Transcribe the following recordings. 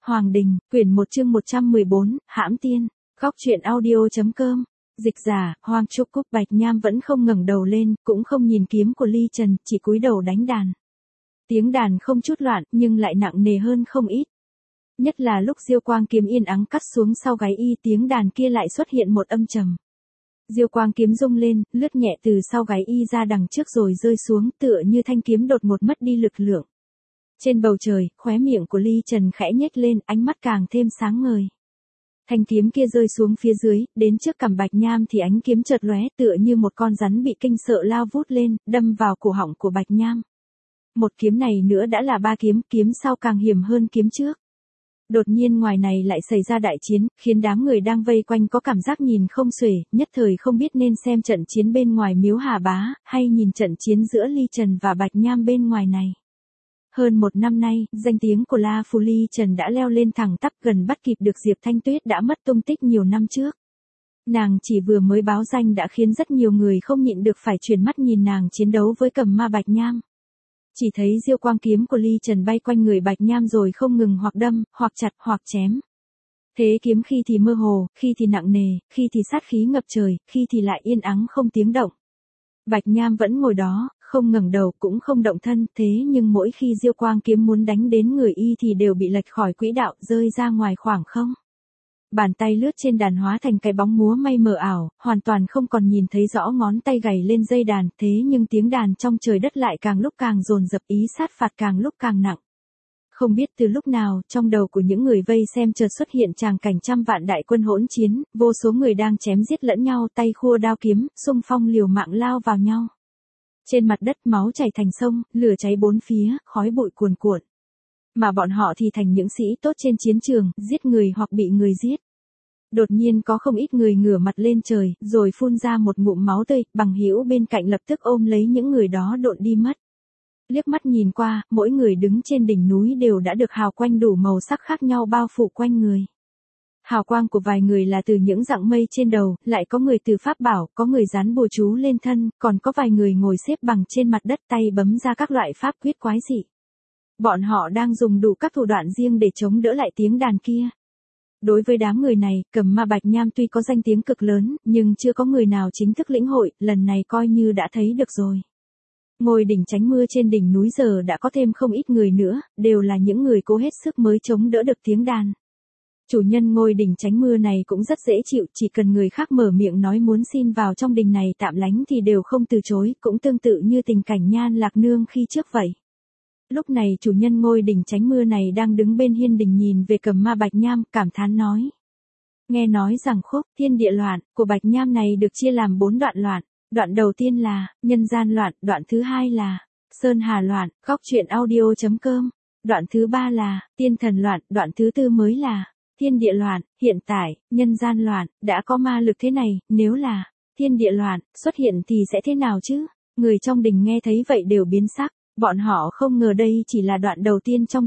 Hoàng Đình, quyển 1 chương 114, Hãm Tiên, Góc truyện audio.com. Dịch giả, Hoàng Trúc Cúc. Bạch Nham vẫn không ngẩng đầu lên, cũng không nhìn kiếm của Ly Trần, chỉ cúi đầu đánh đàn. Tiếng đàn không chút loạn, nhưng lại nặng nề hơn không ít. Nhất là lúc diêu quang kiếm yên ắng cắt xuống sau gáy y, tiếng đàn kia lại xuất hiện một âm trầm. Diêu quang kiếm rung lên, lướt nhẹ từ sau gáy y ra đằng trước rồi rơi xuống, tựa như thanh kiếm đột ngột mất đi lực lượng. Trên bầu trời, khóe miệng của Ly Trần khẽ nhếch lên, ánh mắt càng thêm sáng ngời. Thanh kiếm kia rơi xuống phía dưới, đến trước cằm Bạch Nham thì ánh kiếm chợt lóe, tựa như một con rắn bị kinh sợ lao vút lên, đâm vào cổ họng của Bạch Nham. Một kiếm này nữa đã là 3 kiếm, kiếm sau càng hiểm hơn kiếm trước. Đột nhiên ngoài này lại xảy ra đại chiến, khiến đám người đang vây quanh có cảm giác nhìn không xuể, nhất thời không biết nên xem trận chiến bên ngoài Miếu Hà Bá, hay nhìn trận chiến giữa Ly Trần và Bạch Nham bên ngoài này. Hơn 1 năm nay, danh tiếng của La Phù Ly Trần đã leo lên thẳng tắp, gần bắt kịp được Diệp Thanh Tuyết đã mất tung tích nhiều năm trước. Nàng chỉ vừa mới báo danh đã khiến rất nhiều người không nhịn được phải chuyển mắt nhìn nàng chiến đấu với Cầm Ma Bạch Nham. Chỉ thấy diêu quang kiếm của Ly Trần bay quanh người Bạch Nham rồi không ngừng hoặc đâm, hoặc chặt, hoặc chém. Thế kiếm khi thì mơ hồ, khi thì nặng nề, khi thì sát khí ngập trời, khi thì lại yên ắng không tiếng động. Bạch Nham vẫn ngồi đó, không ngẩng đầu cũng không động thân, thế nhưng mỗi khi diêu quang kiếm muốn đánh đến người y thì đều bị lệch khỏi quỹ đạo, rơi ra ngoài khoảng không. Bàn tay lướt trên đàn hóa thành cái bóng múa may mờ ảo, hoàn toàn không còn nhìn thấy rõ ngón tay gảy lên dây đàn, thế nhưng tiếng đàn trong trời đất lại càng lúc càng dồn dập, ý sát phạt càng lúc càng nặng. Không biết từ lúc nào, trong đầu của những người vây xem chợt xuất hiện tràng cảnh trăm vạn đại quân hỗn chiến, vô số người đang chém giết lẫn nhau, tay khua đao kiếm, xung phong liều mạng lao vào nhau. Trên mặt đất máu chảy thành sông, lửa cháy bốn phía, khói bụi cuồn cuộn. Mà bọn họ thì thành những sĩ tốt trên chiến trường, giết người hoặc bị người giết. Đột nhiên có không ít người ngửa mặt lên trời, rồi phun ra một ngụm máu tươi, bằng hữu bên cạnh lập tức ôm lấy những người đó độn đi mất. Liếc mắt nhìn qua, mỗi người đứng trên đỉnh núi đều đã được hào quang đủ màu sắc khác nhau bao phủ quanh người. Hào quang của vài người là từ những rặng mây trên đầu, lại có người từ pháp bảo, có người dán bùa chú lên thân, còn có vài người ngồi xếp bằng trên mặt đất tay bấm ra các loại pháp quyết quái dị. Bọn họ đang dùng đủ các thủ đoạn riêng để chống đỡ lại tiếng đàn kia. Đối với đám người này, Cầm Ma Bạch Nham tuy có danh tiếng cực lớn, nhưng chưa có người nào chính thức lĩnh hội, lần này coi như đã thấy được rồi. Ngôi đỉnh tránh mưa trên đỉnh núi giờ đã có thêm không ít người nữa, đều là những người cố hết sức mới chống đỡ được tiếng đàn. Chủ nhân ngôi đỉnh tránh mưa này cũng rất dễ chịu, chỉ cần người khác mở miệng nói muốn xin vào trong đình này tạm lánh thì đều không từ chối, cũng tương tự như tình cảnh Nhan Lạc Nương khi trước vậy. Lúc này chủ nhân ngôi đỉnh tránh mưa này đang đứng bên hiên đình nhìn về Cầm Ma Bạch Nham, cảm thán nói. Nghe nói rằng khúc Thiên Địa Loạn của Bạch Nham này được chia làm 4 đoạn loạn. Đoạn đầu tiên là Nhân Gian Loạn, đoạn thứ 2 là Sơn Hà Loạn, Góc truyện audio.com. Đoạn thứ 3 là Tiên Thần Loạn, đoạn thứ 4 mới là Thiên Địa Loạn. Hiện tại, Nhân Gian Loạn đã có ma lực thế này, nếu là Thiên Địa Loạn xuất hiện thì sẽ thế nào chứ? Người trong đình nghe thấy vậy đều biến sắc. Bọn họ không ngờ đây chỉ là đoạn đầu tiên trong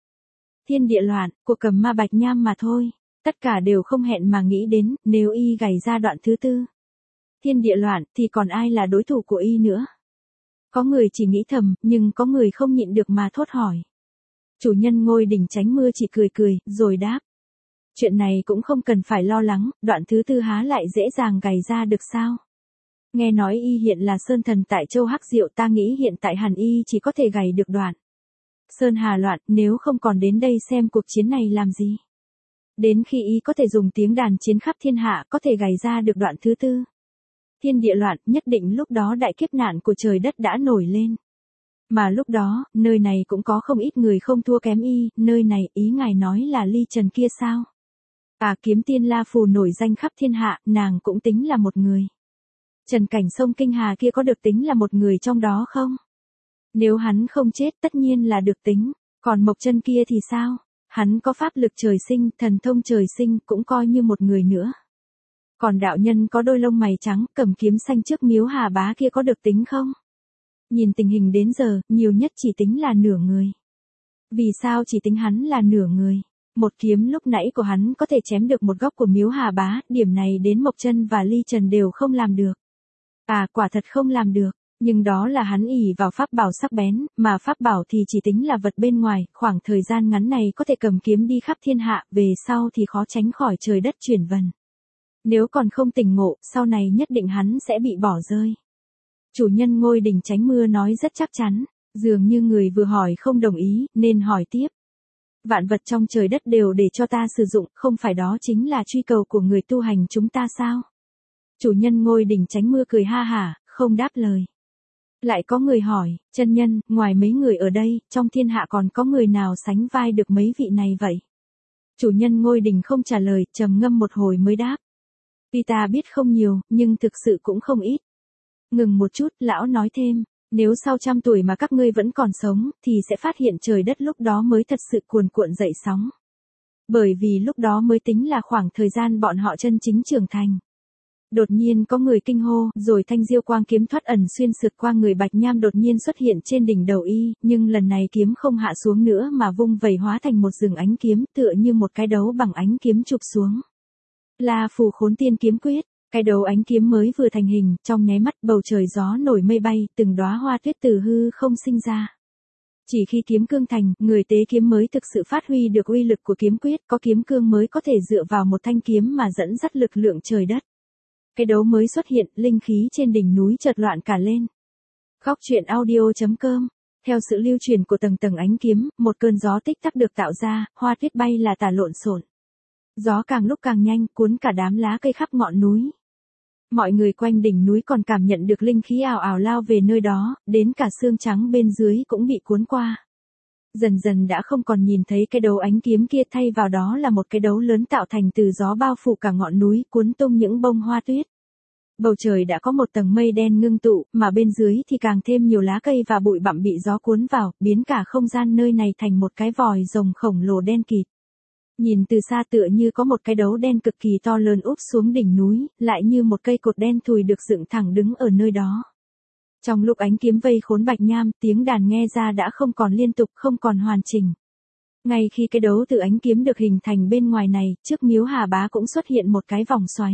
Thiên Địa Loạn của Cầm Ma Bạch Nham mà thôi. Tất cả đều không hẹn mà nghĩ đến, nếu y gảy ra đoạn thứ 4 Thiên Địa Loạn thì còn ai là đối thủ của y nữa. Có người chỉ nghĩ thầm, nhưng có người không nhịn được mà thốt hỏi. Chủ nhân ngôi đỉnh tránh mưa chỉ cười cười, rồi đáp. Chuyện này cũng không cần phải lo lắng, đoạn thứ 4 há lại dễ dàng gảy ra được sao? Nghe nói y hiện là Sơn Thần tại Châu Hắc Diệu, ta nghĩ hiện tại hẳn y chỉ có thể gảy được đoạn Sơn Hà Loạn, nếu không còn đến đây xem cuộc chiến này làm gì. Đến khi y có thể dùng tiếng đàn chiến khắp thiên hạ, có thể gảy ra được đoạn thứ 4 Thiên Địa Loạn, nhất định lúc đó đại kiếp nạn của trời đất đã nổi lên. Mà lúc đó, nơi này cũng có không ít người không thua kém y, nơi này, ý ngài nói là Ly Trần kia sao? Kiếm tiên La Phù nổi danh khắp thiên hạ, nàng cũng tính là một người. Trần Cảnh Sông Kinh Hà kia có được tính là một người trong đó không? Nếu hắn không chết tất nhiên là được tính, còn Mộc Chân kia thì sao? Hắn có pháp lực trời sinh, thần thông trời sinh, cũng coi như một người nữa. Còn đạo nhân có đôi lông mày trắng, cầm kiếm xanh trước Miếu Hà Bá kia có được tính không? Nhìn tình hình đến giờ, nhiều nhất chỉ tính là nửa người. Vì sao chỉ tính hắn là nửa người? Một kiếm lúc nãy của hắn có thể chém được một góc của Miếu Hà Bá, điểm này đến Mộc Chân và Ly Trần đều không làm được. Quả thật không làm được. Nhưng đó là hắn ỷ vào pháp bảo sắc bén, mà pháp bảo thì chỉ tính là vật bên ngoài, khoảng thời gian ngắn này có thể cầm kiếm đi khắp thiên hạ, về sau thì khó tránh khỏi trời đất chuyển vần. Nếu còn không tỉnh ngộ, sau này nhất định hắn sẽ bị bỏ rơi. Chủ nhân ngôi đình tránh mưa nói rất chắc chắn, dường như người vừa hỏi không đồng ý, nên hỏi tiếp. Vạn vật trong trời đất đều để cho ta sử dụng, không phải đó chính là truy cầu của người tu hành chúng ta sao? Chủ nhân ngôi đình tránh mưa cười ha hả, không đáp lời. Lại có người hỏi, chân nhân, ngoài mấy người ở đây, trong thiên hạ còn có người nào sánh vai được mấy vị này vậy? Chủ nhân ngôi đình không trả lời, trầm ngâm một hồi mới đáp. Tuy ta biết không nhiều, nhưng thực sự cũng không ít. Ngừng một chút, lão nói thêm, nếu sau 100 tuổi mà các ngươi vẫn còn sống, thì sẽ phát hiện trời đất lúc đó mới thật sự cuồn cuộn dậy sóng. Bởi vì lúc đó mới tính là khoảng thời gian bọn họ chân chính trưởng thành. Đột nhiên có người kinh hô, rồi thanh diêu quang kiếm thoát ẩn xuyên sượt qua người Bạch Nham đột nhiên xuất hiện trên đỉnh đầu y, nhưng lần này kiếm không hạ xuống nữa mà vung vẩy hóa thành một rừng ánh kiếm, tựa như một cái đấu bằng ánh kiếm chụp xuống. La Phù Khốn Tiên Kiếm Quyết. Cái đầu ánh kiếm mới vừa thành hình, trong nháy mắt bầu trời gió nổi mây bay, từng đóa hoa tuyết từ hư không sinh ra. Chỉ khi kiếm cương thành, người tế kiếm mới thực sự phát huy được uy lực của kiếm quyết, có kiếm cương mới có thể dựa vào một thanh kiếm mà dẫn dắt lực lượng trời đất. Cái đấu mới xuất hiện, linh khí trên đỉnh núi chợt loạn cả lên. Góc truyện audio.com. Theo sự lưu truyền của tầng tầng ánh kiếm, một cơn gió tích tắc được tạo ra, hoa tuyết bay là tả lộn xộn. Gió càng lúc càng nhanh, cuốn cả đám lá cây khắp ngọn núi. Mọi người quanh đỉnh núi còn cảm nhận được linh khí ào ào lao về nơi đó, đến cả xương trắng bên dưới cũng bị cuốn qua. Dần dần đã không còn nhìn thấy cái đấu ánh kiếm kia, thay vào đó là một cái đấu lớn tạo thành từ gió bao phủ cả ngọn núi, cuốn tung những bông hoa tuyết. Bầu trời đã có một tầng mây đen ngưng tụ, mà bên dưới thì càng thêm nhiều lá cây và bụi bặm bị gió cuốn vào, biến cả không gian nơi này thành một cái vòi rồng khổng lồ đen kịt. Nhìn từ xa tựa như có một cái đấu đen cực kỳ to lớn úp xuống đỉnh núi, lại như một cây cột đen thùi được dựng thẳng đứng ở nơi đó. Trong lúc ánh kiếm vây khốn Bạch Nham, tiếng đàn nghe ra đã không còn liên tục, không còn hoàn chỉnh. Ngay khi cái đấu từ ánh kiếm được hình thành bên ngoài này, trước miếu Hà Bá cũng xuất hiện một cái vòng xoáy.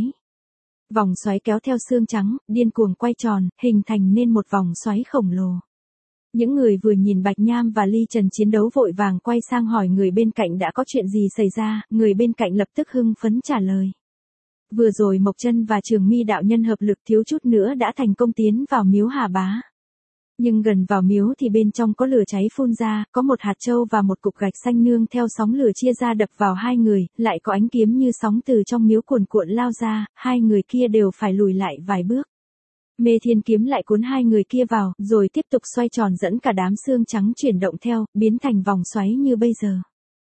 Vòng xoáy kéo theo xương trắng, điên cuồng quay tròn, hình thành nên một vòng xoáy khổng lồ. Những người vừa nhìn Bạch Nham và Ly Trần chiến đấu vội vàng quay sang hỏi người bên cạnh đã có chuyện gì xảy ra, người bên cạnh lập tức hưng phấn trả lời. Vừa rồi Mộc Chân và Trường Mi đạo nhân hợp lực thiếu chút nữa đã thành công tiến vào miếu Hà Bá. Nhưng gần vào miếu thì bên trong có lửa cháy phun ra, có một hạt châu và một cục gạch xanh nương theo sóng lửa chia ra đập vào hai người, lại có ánh kiếm như sóng từ trong miếu cuồn cuộn lao ra, hai người kia đều phải lùi lại vài bước. Mê Thiên kiếm lại cuốn hai người kia vào, rồi tiếp tục xoay tròn dẫn cả đám xương trắng chuyển động theo, biến thành vòng xoáy như bây giờ.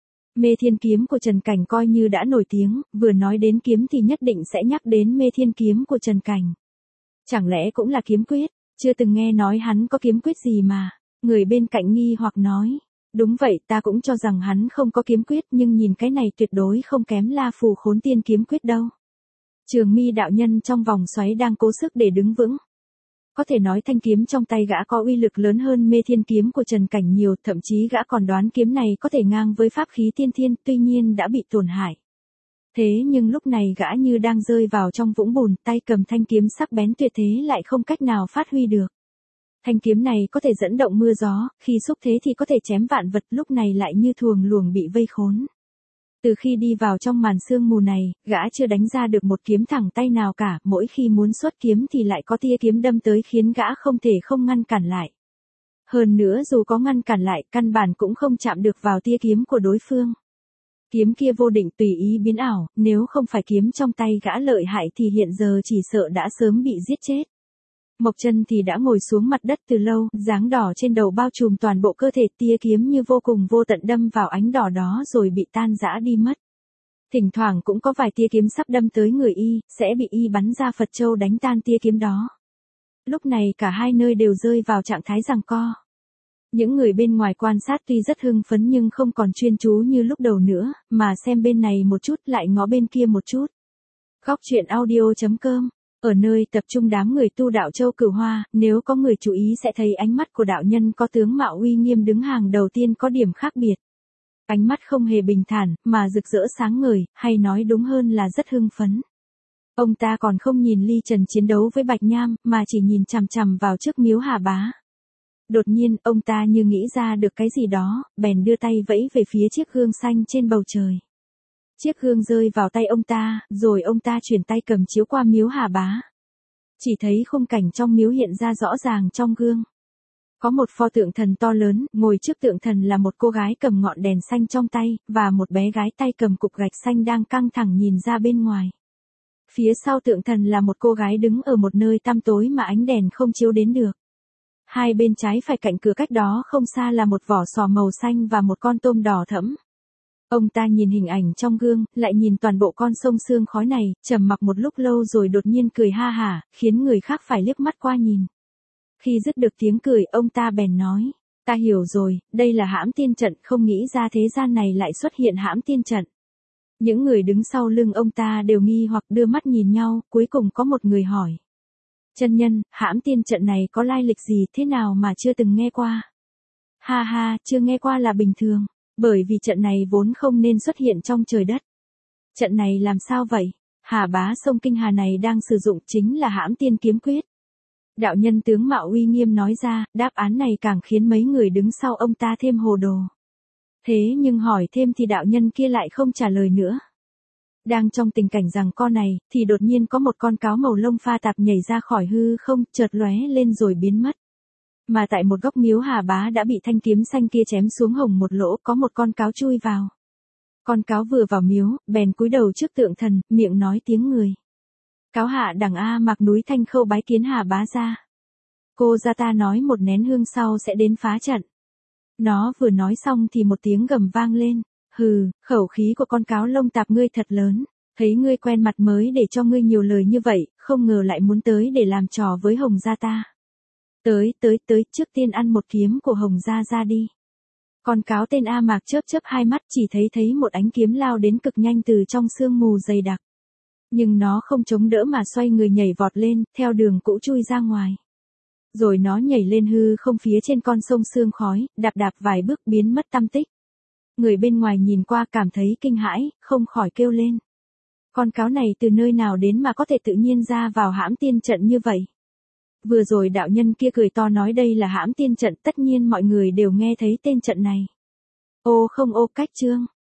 Mê Thiên kiếm của Trần Cảnh coi như đã nổi tiếng, vừa nói đến kiếm thì nhất định sẽ nhắc đến Mê Thiên kiếm của Trần Cảnh. Chẳng lẽ cũng là kiếm quyết? Chưa từng nghe nói hắn có kiếm quyết gì mà. Người bên cạnh nghi hoặc nói. Đúng vậy, ta cũng cho rằng hắn không có kiếm quyết, nhưng nhìn cái này tuyệt đối không kém La Phù Khốn Tiên kiếm quyết đâu. Trường Mi đạo nhân trong vòng xoáy đang cố sức để đứng vững. Có thể nói thanh kiếm trong tay gã có uy lực lớn hơn Mê Thiên kiếm của Trần Cảnh nhiều, thậm chí gã còn đoán kiếm này có thể ngang với pháp khí tiên thiên, tuy nhiên đã bị tổn hại. Thế nhưng lúc này gã như đang rơi vào trong vũng bùn, tay cầm thanh kiếm sắc bén tuyệt thế lại không cách nào phát huy được. Thanh kiếm này có thể dẫn động mưa gió, khi xúc thế thì có thể chém vạn vật, lúc này lại như thuồng luồng bị vây khốn. Từ khi đi vào trong màn sương mù này, gã chưa đánh ra được một kiếm thẳng tay nào cả, mỗi khi muốn xuất kiếm thì lại có tia kiếm đâm tới khiến gã không thể không ngăn cản lại. Hơn nữa dù có ngăn cản lại, căn bản cũng không chạm được vào tia kiếm của đối phương. Kiếm kia vô định tùy ý biến ảo, nếu không phải kiếm trong tay gã lợi hại thì hiện giờ chỉ sợ đã sớm bị giết chết. Mộc Chân thì đã ngồi xuống mặt đất từ lâu, dáng đỏ trên đầu bao trùm toàn bộ cơ thể, tia kiếm như vô cùng vô tận đâm vào ánh đỏ đó rồi bị tan rã đi mất. Thỉnh thoảng cũng có vài tia kiếm sắp đâm tới người y, sẽ bị y bắn ra Phật châu đánh tan tia kiếm đó. Lúc này cả hai nơi đều rơi vào trạng thái giằng co. Những người bên ngoài quan sát tuy rất hưng phấn nhưng không còn chuyên chú như lúc đầu nữa, mà xem bên này một chút lại ngó bên kia một chút. Góc truyện audio.com. Ở nơi tập trung đám người tu đạo Châu Cửu Hoa, nếu có người chú ý sẽ thấy ánh mắt của đạo nhân có tướng mạo uy nghiêm đứng hàng đầu tiên có điểm khác biệt. Ánh mắt không hề bình thản, mà rực rỡ sáng ngời, hay nói đúng hơn là rất hưng phấn. Ông ta còn không nhìn Ly Trần chiến đấu với Bạch Nham, mà chỉ nhìn chằm chằm vào trước miếu Hà Bá. Đột nhiên, ông ta như nghĩ ra được cái gì đó, bèn đưa tay vẫy về phía chiếc gương xanh trên bầu trời. Chiếc gương rơi vào tay ông ta, rồi ông ta chuyển tay cầm chiếu qua miếu Hà Bá. Chỉ thấy khung cảnh trong miếu hiện ra rõ ràng trong gương. Có một pho tượng thần to lớn, ngồi trước tượng thần là một cô gái cầm ngọn đèn xanh trong tay, và một bé gái tay cầm cục gạch xanh đang căng thẳng nhìn ra bên ngoài. Phía sau tượng thần là một cô gái đứng ở một nơi tăm tối mà ánh đèn không chiếu đến được. Hai bên trái phải cạnh cửa cách đó không xa là một vỏ sò màu xanh và một con tôm đỏ thẫm. Ông ta nhìn hình ảnh trong gương, lại nhìn toàn bộ con sông sương khói này, trầm mặc một lúc lâu rồi đột nhiên cười ha hả, khiến người khác phải liếc mắt qua nhìn. Khi dứt được tiếng cười, ông ta bèn nói, ta hiểu rồi, đây là hãm tiên trận, không nghĩ ra thế gian này lại xuất hiện hãm tiên trận. Những người đứng sau lưng ông ta đều nghi hoặc đưa mắt nhìn nhau, cuối cùng có một người hỏi. Chân nhân, hãm tiên trận này có lai lịch gì thế nào mà chưa từng nghe qua? Ha ha, chưa nghe qua là bình thường, bởi vì trận này vốn không nên xuất hiện trong trời đất. Trận này làm sao vậy? Hà Bá sông Kinh Hà này đang sử dụng chính là hãm tiên kiếm quyết. Đạo nhân tướng mạo uy nghiêm nói ra, đáp án này càng khiến mấy người đứng sau ông ta thêm hồ đồ. Thế nhưng hỏi thêm thì đạo nhân kia lại không trả lời nữa. Đang trong tình cảnh rằng con này, thì đột nhiên có một con cáo màu lông pha tạp nhảy ra khỏi hư không, chợt lóe lên rồi biến mất. Mà tại một góc miếu Hà Bá đã bị thanh kiếm xanh kia chém xuống hồng một lỗ, có một con cáo chui vào. Con cáo vừa vào miếu, bèn cúi đầu trước tượng thần, miệng nói tiếng người. Cáo hạ đẳng A Mạc núi Thanh Khâu bái kiến Hà Bá gia. Cô gia ta nói một nén hương sau sẽ đến phá trận. Nó vừa nói xong thì một tiếng gầm vang lên. Hừ, khẩu khí của con cáo lông tạp ngươi thật lớn. Thấy ngươi quen mặt mới để cho ngươi nhiều lời như vậy, không ngờ lại muốn tới để làm trò với Hồng gia ta. Tới, trước tiên ăn một kiếm của Hồng gia ra đi. Con cáo tên A Mạc chớp hai mắt, chỉ thấy một ánh kiếm lao đến cực nhanh từ trong sương mù dày đặc. Nhưng nó không chống đỡ mà xoay người nhảy vọt lên, theo đường cũ chui ra ngoài. Rồi nó nhảy lên hư không phía trên con sông sương khói, đạp vài bước biến mất tăm tích. Người bên ngoài nhìn qua cảm thấy kinh hãi, không khỏi kêu lên. Con cáo này từ nơi nào đến mà có thể tự nhiên ra vào hãm tiên trận như vậy? Vừa rồi đạo nhân kia cười to nói đây là hãm tiên trận, tất nhiên mọi người đều nghe thấy tên trận này. Ô không ô cách chương.